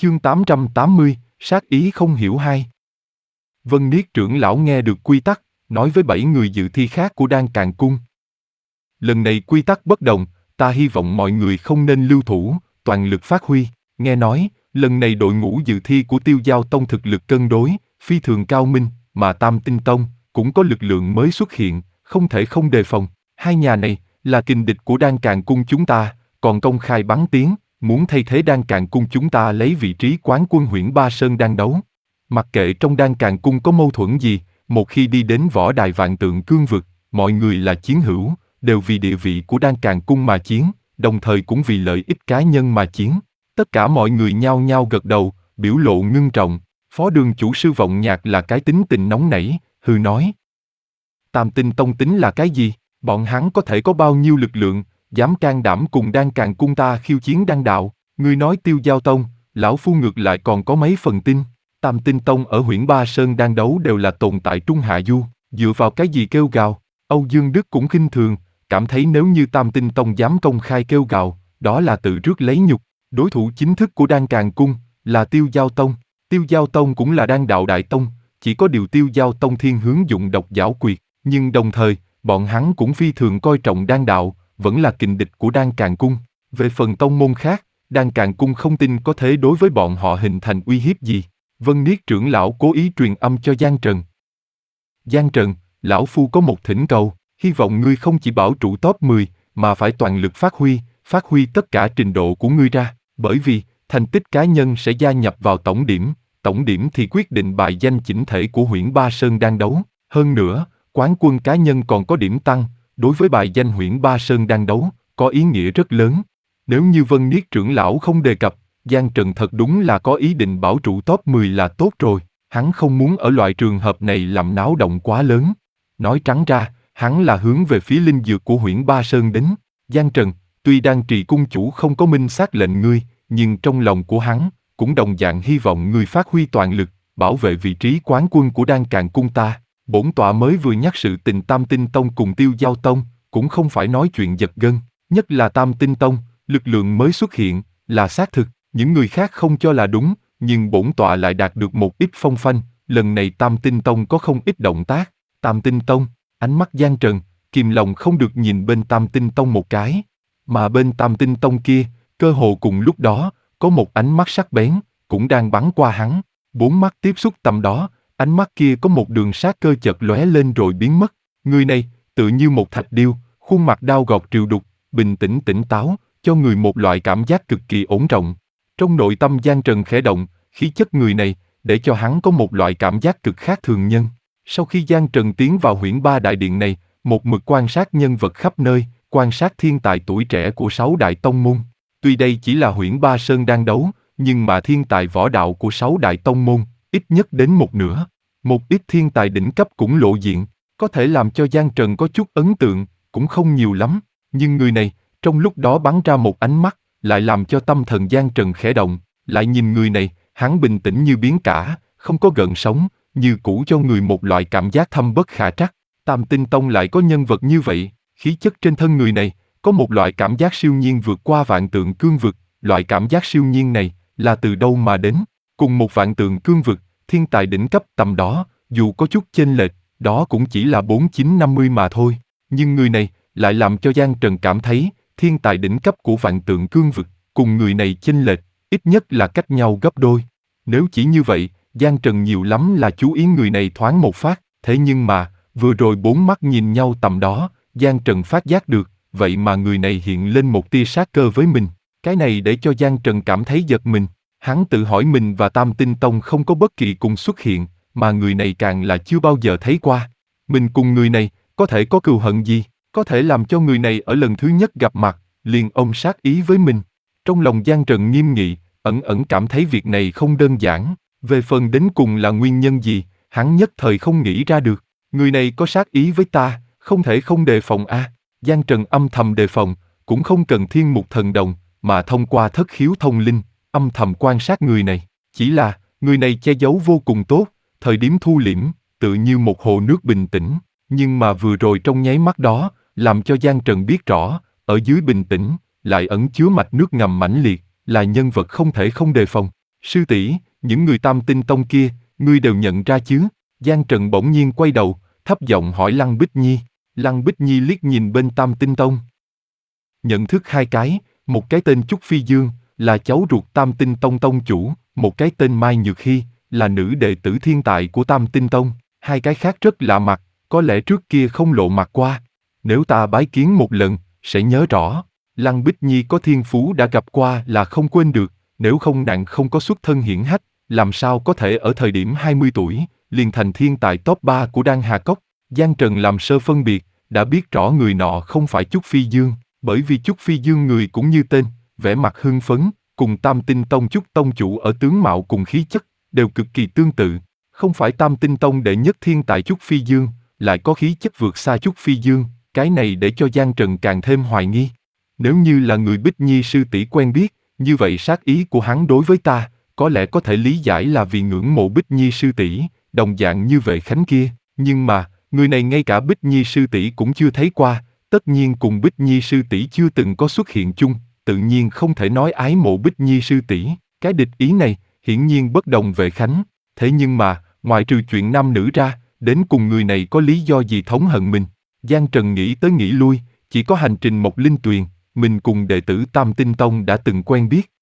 Chương 880, sát ý không hiểu hai. Vân Niết trưởng lão nghe được quy tắc, nói với 7 người dự thi khác của Đan Càn Cung. Lần này quy tắc bất đồng, ta hy vọng mọi người không nên lưu thủ, toàn lực phát huy. Nghe nói, lần này đội ngũ dự thi của Tiêu Giao Tông thực lực cân đối, phi thường cao minh, mà Tam Tinh Tông cũng có lực lượng mới xuất hiện, không thể không đề phòng. Hai nhà này là kình địch của Đan Càn Cung chúng ta, còn công khai bắn tiếng, muốn thay thế Đan Càn Cung chúng ta lấy vị trí quán quân Huyễn Ba Sơn đang đấu. Mặc kệ trong Đan Càn Cung có mâu thuẫn gì, một khi đi đến võ đài Vạn Tượng Cương Vực, mọi người là chiến hữu, đều vì địa vị của Đan Càn Cung mà chiến, đồng thời cũng vì lợi ích cá nhân mà chiến. Tất cả mọi người nhao nhao gật đầu, biểu lộ ngưng trọng. Phó đường chủ Sư Vọng Nhạc là cái tính tình nóng nảy, hừ nói. Tam Tinh Tông tính là cái gì? Bọn hắn có thể có bao nhiêu lực lượng, dám can đảm cùng Đan Càn Cung ta khiêu chiến đan đạo? Ngươi nói Tiêu Giao Tông, lão phu ngược lại còn có mấy phần tin. Tam Tinh Tông ở Huyễn Ba Sơn đang đấu đều là tồn tại trung hạ du, dựa vào cái gì kêu gào? Âu Dương Đức cũng khinh thường, cảm thấy nếu như Tam Tinh Tông dám công khai kêu gào, đó là tự rước lấy nhục. Đối thủ chính thức của Đan Càn Cung là Tiêu Giao Tông. Tiêu Giao Tông cũng là đan đạo đại tông, chỉ có điều Tiêu Giao Tông thiên hướng dụng độc giảo quyệt, nhưng đồng thời, bọn hắn cũng phi thường coi trọng đan đạo, vẫn là kình địch của Đan Càn Cung. Về phần tông môn khác, Đan Càn Cung không tin có thể đối với bọn họ hình thành uy hiếp gì. Vân Niết trưởng lão cố ý truyền âm cho Giang Trần. Giang Trần, lão phu có một thỉnh cầu, hy vọng ngươi không chỉ bảo trụ top 10, mà phải toàn lực phát huy tất cả trình độ của ngươi ra, bởi vì thành tích cá nhân sẽ gia nhập vào tổng điểm thì quyết định bài danh chỉnh thể của Huyễn Ba Sơn đang đấu. Hơn nữa, quán quân cá nhân còn có điểm tăng, đối với bài danh Huyễn Ba Sơn đang đấu, có ý nghĩa rất lớn. Nếu như Vân Niết trưởng lão không đề cập, Giang Trần thật đúng là có ý định bảo trụ top 10 là tốt rồi, hắn không muốn ở loại trường hợp này làm náo động quá lớn. Nói trắng ra, hắn là hướng về phía linh dược của Huyễn Ba Sơn đến. Giang Trần, tuy Đan Trì cung chủ không có minh xác lệnh ngươi, nhưng trong lòng của hắn, cũng đồng dạng hy vọng ngươi phát huy toàn lực, bảo vệ vị trí quán quân của Đan Càn Cung ta. Bổn tọa mới vừa nhắc sự tình Tam Tinh Tông cùng Tiêu Giao Tông, cũng không phải nói chuyện giật gân, nhất là Tam Tinh Tông, lực lượng mới xuất hiện, là xác thực, những người khác không cho là đúng, nhưng bổn tọa lại đạt được một ít phong phanh, lần này Tam Tinh Tông có không ít động tác. Tam Tinh Tông, ánh mắt Giang Trần, kìm lòng không được nhìn bên Tam Tinh Tông một cái, mà bên Tam Tinh Tông kia, cơ hồ cùng lúc đó, có một ánh mắt sắc bén, cũng đang bắn qua hắn. 4 mắt tiếp xúc tầm đó, ánh mắt kia có một đường sát cơ chợt lóe lên rồi biến mất. Người này, tự như một thạch điêu, khuôn mặt đao gọt triều đục, bình tĩnh tỉnh táo, cho người một loại cảm giác cực kỳ ổn trọng. Trong nội tâm Giang Trần khẽ động, khí chất người này, để cho hắn có một loại cảm giác cực khác thường nhân. Sau khi Giang Trần tiến vào Huyễn Ba Đại Điện này, một mực quan sát nhân vật khắp nơi, quan sát thiên tài tuổi trẻ của 6 đại tông môn. Tuy đây chỉ là Huyễn Ba Sơn đang đấu, nhưng mà thiên tài võ đạo của 6 đại tông môn, ít nhất đến một nửa. Một ít thiên tài đỉnh cấp cũng lộ diện, có thể làm cho Giang Trần có chút ấn tượng, cũng không nhiều lắm. Nhưng người này, trong lúc đó bắn ra một ánh mắt, lại làm cho tâm thần Giang Trần khẽ động. Lại nhìn người này, hắn bình tĩnh như biến cả, không có gợn sóng, như cũ cho người một loại cảm giác thâm bất khả trắc. Tam Tinh Tông lại có nhân vật như vậy, khí chất trên thân người này, có một loại cảm giác siêu nhiên vượt qua Vạn Tượng Cương Vực. Loại cảm giác siêu nhiên này, là từ đâu mà đến? Cùng một Vạn Tượng Cương Vực, thiên tài đỉnh cấp tầm đó, dù có chút chênh lệch, đó cũng chỉ là 4950 mà thôi. Nhưng người này, lại làm cho Giang Trần cảm thấy, thiên tài đỉnh cấp của Vạn Tượng Cương Vực, cùng người này chênh lệch, ít nhất là cách nhau gấp đôi. Nếu chỉ như vậy, Giang Trần nhiều lắm là chú ý người này thoáng một phát, thế nhưng mà, vừa rồi 4 mắt nhìn nhau tầm đó, Giang Trần phát giác được, vậy mà người này hiện lên một tia sát cơ với mình. Cái này để cho Giang Trần cảm thấy giật mình. Hắn tự hỏi mình và Tam Tinh Tông không có bất kỳ cùng xuất hiện, mà người này càng là chưa bao giờ thấy qua. Mình cùng người này, có thể có cừu hận gì, có thể làm cho người này ở lần thứ nhất gặp mặt, liền ôm sát ý với mình. Trong lòng Giang Trần nghiêm nghị, ẩn ẩn cảm thấy việc này không đơn giản. Về phần đến cùng là nguyên nhân gì, hắn nhất thời không nghĩ ra được. Người này có sát ý với ta, không thể không đề phòng a. Giang Trần âm thầm đề phòng, cũng không cần thiên mục thần đồng, mà thông qua thất khiếu thông linh, âm thầm quan sát người này. Chỉ là, người này che giấu vô cùng tốt, thời điểm thu liễm, tự như một hồ nước bình tĩnh. Nhưng mà vừa rồi trong nháy mắt đó, làm cho Giang Trần biết rõ, ở dưới bình tĩnh, lại ẩn chứa mạch nước ngầm mãnh liệt, là nhân vật không thể không đề phòng. Sư tỷ, những người Tam Tinh Tông kia, ngươi đều nhận ra chứ? Giang Trần bỗng nhiên quay đầu, thấp giọng hỏi Lăng Bích Nhi. Lăng Bích Nhi liếc nhìn bên Tam Tinh Tông. Nhận thức hai cái, một cái tên Trúc Phi Dương, là cháu ruột Tam Tinh Tông tông chủ, một cái tên Mai Nhược Hy, là nữ đệ tử thiên tài của Tam Tinh Tông. Hai cái khác rất lạ mặt, có lẽ trước kia không lộ mặt qua. Nếu ta bái kiến một lần, sẽ nhớ rõ. Lăng Bích Nhi có thiên phú đã gặp qua là không quên được, nếu không nàng không có xuất thân hiển hách, làm sao có thể ở thời điểm 20 tuổi, liền thành thiên tài top 3 của Đan Hà Cốc. Giang Trần làm sơ phân biệt, đã biết rõ người nọ không phải Trúc Phi Dương, bởi vì Trúc Phi Dương người cũng như tên, vẻ mặt hưng phấn, cùng Tam Tinh Tông Trúc Tông chủ ở tướng mạo cùng khí chất, đều cực kỳ tương tự. Không phải Tam Tinh Tông đệ nhất thiên tài Trúc Phi Dương, lại có khí chất vượt xa Trúc Phi Dương, cái này để cho Giang Trần càng thêm hoài nghi. Nếu như là người Bích Nhi sư tỷ quen biết, như vậy sát ý của hắn đối với ta, có lẽ có thể lý giải là vì ngưỡng mộ Bích Nhi sư tỷ, đồng dạng như Vệ Khánh kia, nhưng mà, người này ngay cả Bích Nhi sư tỷ cũng chưa thấy qua, tất nhiên cùng Bích Nhi sư tỷ chưa từng có xuất hiện chung, tự nhiên không thể nói ái mộ Bích Nhi sư tỷ. Cái địch ý này, hiển nhiên bất đồng Vệ Khánh, thế nhưng mà, ngoại trừ chuyện nam nữ ra, đến cùng người này có lý do gì thống hận mình? Giang Trần nghĩ tới nghĩ lui, chỉ có hành trình Mộc Linh Tuyền, mình cùng đệ tử Tam Tinh Tông đã từng quen biết,